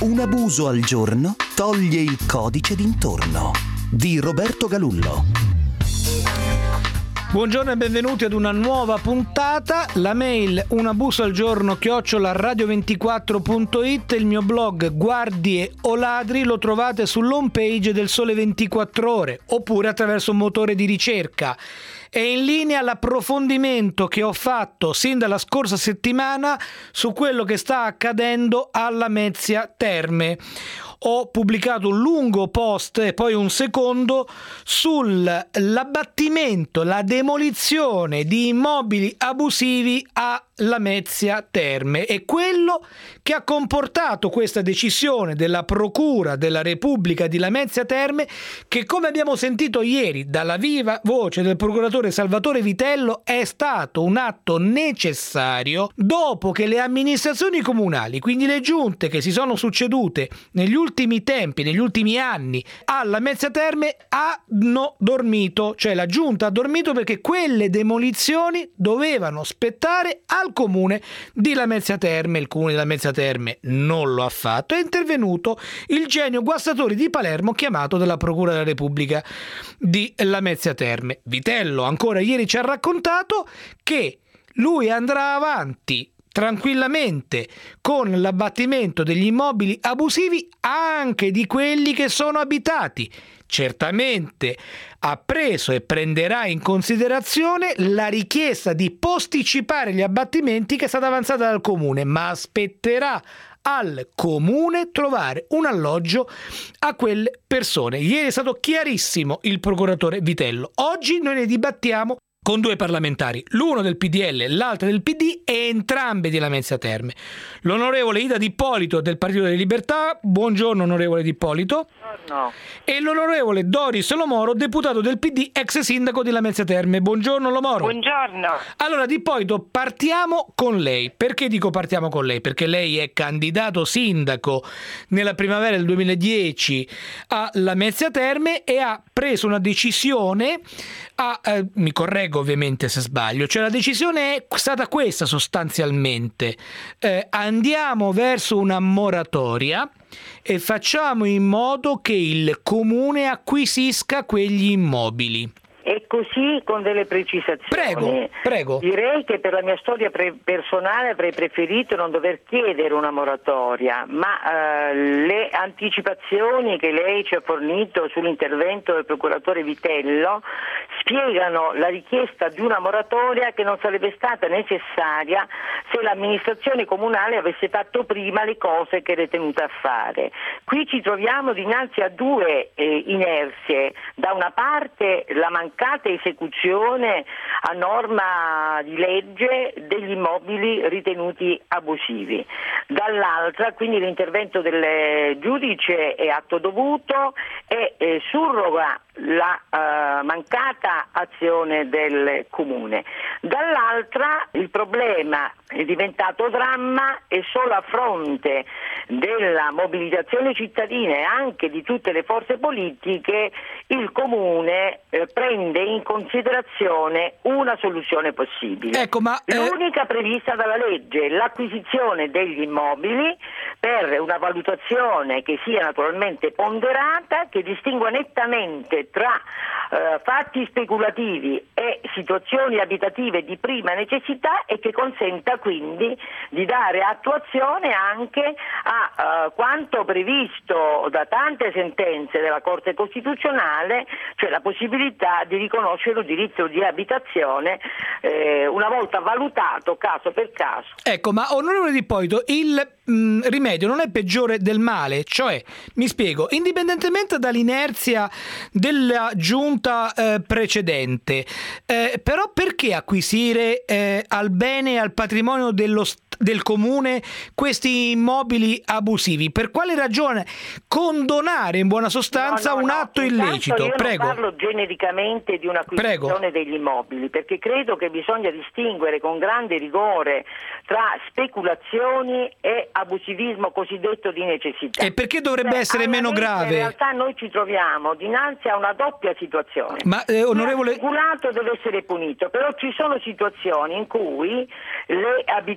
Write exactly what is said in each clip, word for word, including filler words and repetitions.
Un abuso al giorno toglie il codice d'intorno di Roberto Galullo. Buongiorno e benvenuti ad una nuova puntata. La mail un abuso al giorno chiocciola radio ventiquattro punto it, il mio blog Guardie o Ladri lo trovate sull'home page del Sole ventiquattro Ore oppure attraverso un motore di ricerca. È in linea l'approfondimento che ho fatto sin dalla scorsa settimana su quello che sta accadendo alla Lamezia Terme. Ho pubblicato un lungo post e poi un secondo sull'abbattimento, la demolizione di immobili abusivi a Lamezia Terme e quello che ha comportato questa decisione della Procura della Repubblica di Lamezia Terme, che, come abbiamo sentito ieri dalla viva voce del procuratore Salvatore Vitello, è stato un atto necessario dopo che le amministrazioni comunali, quindi le giunte che si sono succedute negli ultimi tempi, negli ultimi anni a Lamezia Terme, hanno dormito, cioè la giunta ha dormito perché quelle demolizioni dovevano spettare al comune di Lamezia Terme. Il comune di Lamezia Terme non lo ha fatto. È intervenuto il genio guastatori di Palermo chiamato dalla Procura della Repubblica di Lamezia Terme. Vitello ancora ieri ci ha raccontato che lui andrà avanti tranquillamente con l'abbattimento degli immobili abusivi, anche di quelli che sono abitati. Certamente ha preso e prenderà in considerazione la richiesta di posticipare gli abbattimenti che è stata avanzata dal comune, ma aspetterà al comune trovare un alloggio a quelle persone. Ieri è stato chiarissimo il procuratore Vitello. Oggi noi ne dibattiamo con due parlamentari, l'uno del P D L, l'altro del P D, e entrambe di Lamezia Terme. L'onorevole Ida D'Ippolito del Partito delle Libertà, buongiorno onorevole D'Ippolito. No. E l'onorevole Doris Lomoro, deputato del P D, ex sindaco di Lamezia Terme. Buongiorno Lomoro. Buongiorno. Allora D'Ippolito, partiamo con lei. Perché dico partiamo con lei? Perché lei è candidato sindaco nella primavera del duemiladieci a Lamezia Terme e ha preso una decisione, a, eh, mi correggo ovviamente se sbaglio, cioè la decisione è stata questa sostanzialmente: eh, andiamo verso una moratoria e facciamo in modo che il comune acquisisca quegli immobili. E così con delle precisazioni. Prego, prego. Direi che per la mia storia pre- personale avrei preferito non dover chiedere una moratoria, ma eh, le anticipazioni che lei ci ha fornito sull'intervento del procuratore Vitello spiegano la richiesta di una moratoria che non sarebbe stata necessaria se l'amministrazione comunale avesse fatto prima le cose che era tenuta a fare. Qui ci troviamo dinanzi a due eh, inerzie: da una parte la mancata esecuzione a norma di legge degli immobili ritenuti abusivi, dall'altra quindi l'intervento del giudice è atto dovuto e eh, surroga la uh, mancata azione del comune. Dall'altra il problema è diventato dramma e solo a fronte della mobilitazione cittadina e anche di tutte le forze politiche il comune eh, prende in considerazione una soluzione possibile. Ecco, ma, eh... l'unica prevista dalla legge, l'acquisizione degli immobili per una valutazione che sia naturalmente ponderata, che distingua nettamente tra eh, fatti speculativi e situazioni abitative di prima necessità e che consenta quindi di dare attuazione anche a uh, quanto previsto da tante sentenze della Corte Costituzionale, cioè la possibilità di riconoscere un diritto di abitazione eh, una volta valutato caso per caso. Ecco, ma onorevole D'Ippolito, il mh, rimedio non è peggiore del male, cioè, mi spiego, indipendentemente dall'inerzia della giunta eh, precedente, eh, però perché acquisire eh, al bene e al patrimonio dello Stato, del comune, questi immobili abusivi? Per quale ragione condonare in buona sostanza no, no, un no. atto Intanto illecito? Io Prego. non parlo genericamente di un'acquisizione degli immobili, perché credo che bisogna distinguere con grande rigore tra speculazioni e abusivismo cosiddetto di necessità. E perché dovrebbe Beh, essere meno grave? In realtà noi ci troviamo dinanzi a una doppia situazione. Ma eh, onorevole, il speculato deve essere punito, però ci sono situazioni in cui le abitazioni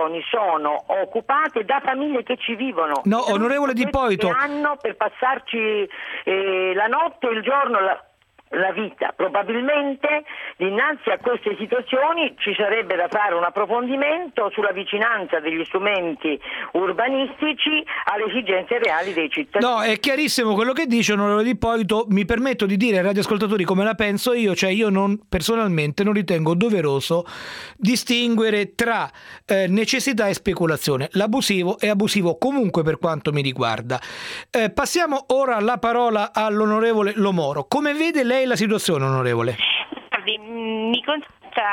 abitazioni sono occupate da famiglie che ci vivono. No, onorevole Di Poito. Che hanno per passarci eh, la notte e il giorno la... la vita. Probabilmente dinanzi a queste situazioni ci sarebbe da fare un approfondimento sulla vicinanza degli strumenti urbanistici alle esigenze reali dei cittadini. No, è chiarissimo quello che dice, onorevole Di Poito. Mi permetto di dire ai radioascoltatori come la penso io, cioè io non personalmente non ritengo doveroso distinguere tra eh, necessità e speculazione. L'abusivo è abusivo comunque per quanto mi riguarda. Eh, passiamo ora la parola all'onorevole Lo Moro. Come vede lei la situazione, onorevole? Guardi, mi consenta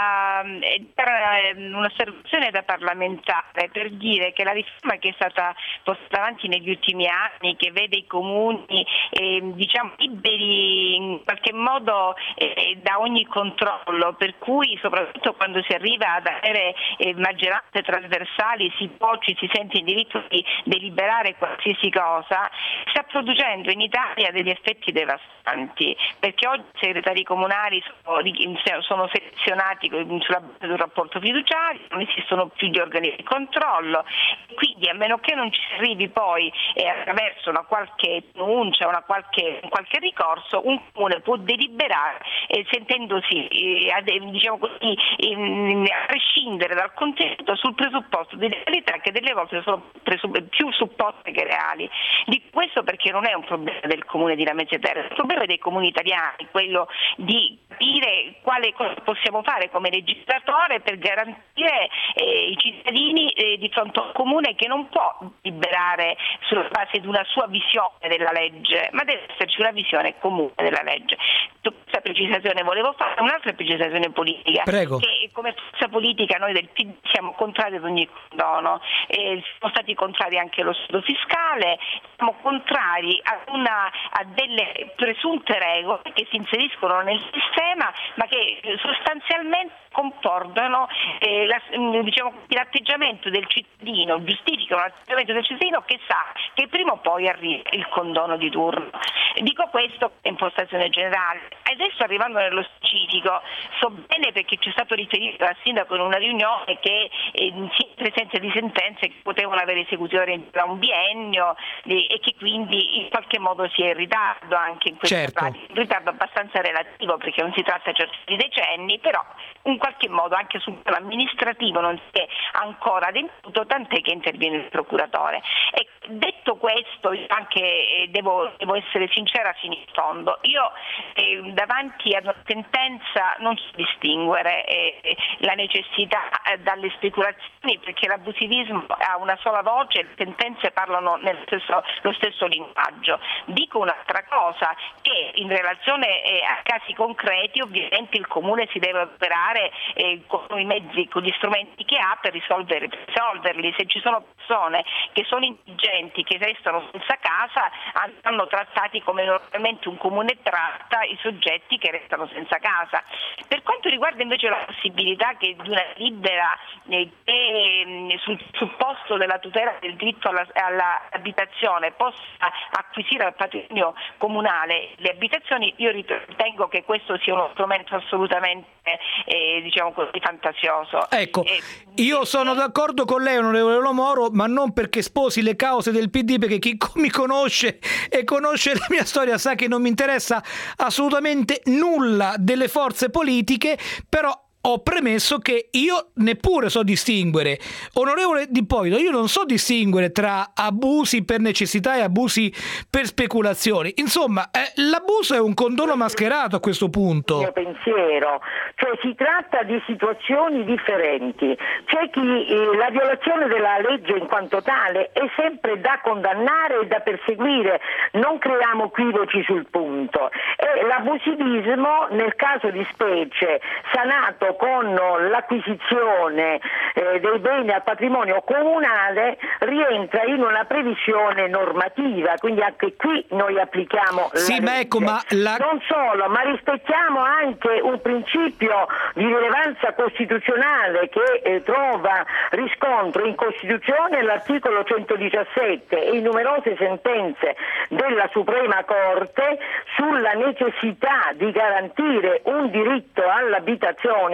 un'osservazione da parlamentare per dire che la riforma che è stata portata avanti negli ultimi anni, che vede i comuni eh, diciamo liberi in qualche modo eh, da ogni controllo, per cui soprattutto quando si arriva ad avere eh, maggioranze trasversali si può, ci si sente in diritto di deliberare qualsiasi cosa, sta producendo in Italia degli effetti devastanti, perché oggi i segretari comunali sono, sono selezionati sulla base di un rapporto fiduciario, non esistono più gli organi di controllo, quindi a meno che non ci si arrivi poi eh, attraverso una qualche denuncia, una qualche, un qualche ricorso, un comune può deliberare eh, sentendosi eh, diciamo così, eh, a prescindere dal contenuto sul presupposto di legalità, che delle volte sono presupp- più supposte che reali. Di questo perché non è un problema del comune di Lamezia Terme, è un problema dei comuni italiani, quello di capire quale cosa possiamo fare come legislatore per garantire eh, i cittadini eh, di fronte a un comune che non può liberare sulla base di una sua visione della legge, ma deve esserci una visione comune della legge. Questa precisazione volevo fare, un'altra precisazione politica. Prego. Che come forza politica noi del P D siamo contrari ad ogni condono, eh, siamo stati contrari anche allo scudo fiscale, siamo contrari a, una, a delle presunte regole che si inseriscono nel sistema ma che sostanzialmente comportano eh, la, diciamo, l'atteggiamento del cittadino, giustificano l'atteggiamento del cittadino che sa che prima o poi arriva il condono di turno. Dico questo in impostazione generale. Adesso arrivando nello specifico, so bene perché ci è stato riferito dal sindaco in una riunione che eh, si è presenza di sentenze che potevano avere esecuzione da un biennio eh, e che quindi in qualche modo si è in ritardo anche in questo certo. caso, un ritardo abbastanza relativo perché non si tratta certo di decenni, però in qualche modo anche sul piano amministrativo non si è ancora adempiuto, tant'è che interviene il procuratore. E detto questo, io anche eh, devo, devo essere sincera fino in fondo, io eh, davanti ad una sentenza non so distinguere eh, la necessità eh, dalle speculazioni, perché l'abusivismo ha una sola voce, le sentenze parlano nel stesso, lo stesso linguaggio. Dico un'altra cosa, che in relazione eh, a casi concreti ovviamente il comune si deve operare eh, con i mezzi, con gli strumenti che ha per risolvere, per risolverli. Se ci sono persone che sono indigenti, che restano senza casa, andranno trattati come normalmente un comune tratta i soggetti che restano senza casa. Per quanto riguarda invece la possibilità che di una libera eh, che eh, sul supposto della tutela del diritto alla, all'abitazione possa acquisire al patrimonio comunale le abitazioni, io ritengo che questo sia uno strumento assolutamente eh, diciamo così fantasioso. Ecco, eh, io sono d'accordo con lei, onorevole Lo Moro, ma non perché sposi le cause del P D, perché chi mi conosce e conosce la mia storia sa che non mi interessa assolutamente nulla delle forze politiche, però ho premesso che io neppure so distinguere. Onorevole Di Poito, io non so distinguere tra abusi per necessità e abusi per speculazioni. Insomma, eh, l'abuso è un condono mascherato a questo punto. Il mio pensiero, cioè si tratta di situazioni differenti. C'è chi eh, la violazione della legge in quanto tale è sempre da condannare e da perseguire, non creiamo equivoci sul punto. E l'abusivismo nel caso di specie, sanato con l'acquisizione eh, dei beni al patrimonio comunale, rientra in una previsione normativa, quindi anche qui noi applichiamo sì, la ma ecco, legge. ma la... Non solo, ma rispettiamo anche un principio di rilevanza costituzionale che eh, trova riscontro in Costituzione, l'articolo centodiciassette e in numerose sentenze della Suprema Corte sulla necessità di garantire un diritto all'abitazione,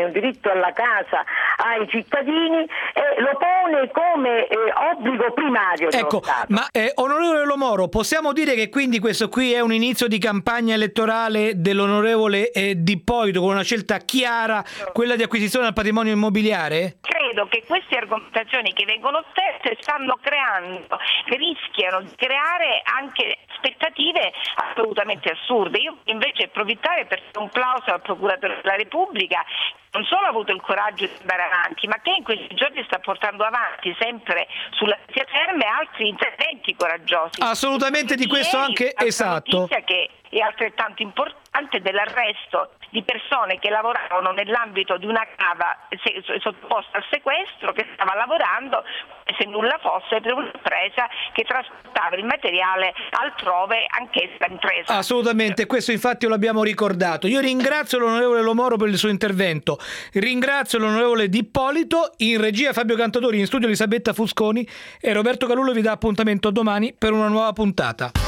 un diritto alla casa ai cittadini, e lo pone come eh, obbligo primario dello ecco, Stato. Ma eh, onorevole Lo Moro, possiamo dire che quindi questo qui è un inizio di campagna elettorale dell'onorevole eh, D'Ippolito, con una scelta chiara, quella di acquisizione del patrimonio immobiliare? Credo che queste argomentazioni che vengono tette stanno creando, rischiano di creare anche aspettative assolutamente assurde. Io invece approfittare per fare un plauso al procuratore della Repubblica, non solo ha avuto il coraggio di andare avanti, ma che in questi giorni sta portando avanti sempre sulla Sia Terme altri interventi coraggiosi. Assolutamente, di questo Ieri, anche altra esatto. notizia che è altrettanto importante, dell'arresto di persone che lavoravano nell'ambito di una cava se, sottoposta al sequestro, che stava lavorando se nulla fosse per un'impresa che trasportava il materiale altrove, anch'essa impresa. Assolutamente, questo infatti lo abbiamo ricordato. Io ringrazio l'onorevole Lo Moro per il suo intervento, ringrazio l'onorevole D'Ippolito, in regia Fabio Cantatori, in studio Elisabetta Fusconi, e Roberto Galullo vi dà appuntamento domani per una nuova puntata.